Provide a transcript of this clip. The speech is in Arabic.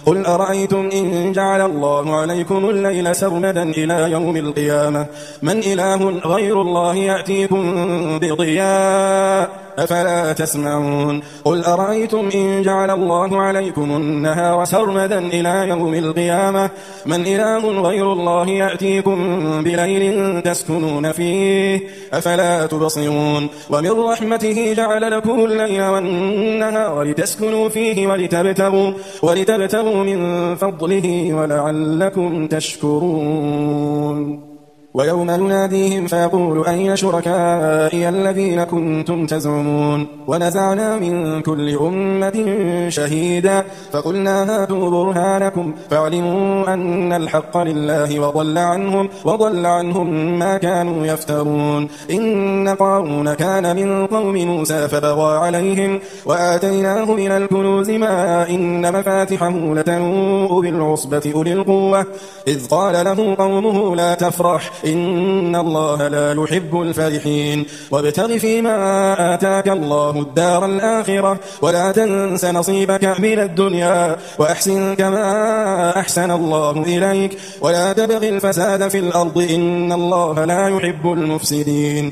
قل أرأيتم إن جعل الله عليكم الليل سرمدا إلى يوم القيامة من إله غير الله يأتيكم بضياء أفلا تسمعون قل أرأيتم إن جعل الله عليكم النهار سرمدا إلى يوم القيامة من إله غير الله يأتيكم بليل تسكنون فيه أفلا تبصرون ومن رحمته جعل لكم الليل والنهار لتسكنوا فيه ولتبتغوا من فضله ولعلكم تشكرون ويوم يناديهم فيقول أين شركائي الذين كنتم تزعمون ونزعنا من كل أمة شهيدا فقلنا هاتوا برهانكم فعلموا أن الحق لله وضل عنهم ما كانوا يفترون إن قارون كان من قوم موسى فبغى عليهم وآتيناه من الكنوز ما إن مفاتحه لتنوء بالعصبة أولي القوة إذ قال له قومه لا تفرح إن الله لا يحب الفرحين وابتغ فيما آتاك الله الدار الآخرة ولا تنس نصيبك من الدنيا وأحسن كما أحسن الله إليك ولا تبغ الفساد في الأرض إن الله لا يحب المفسدين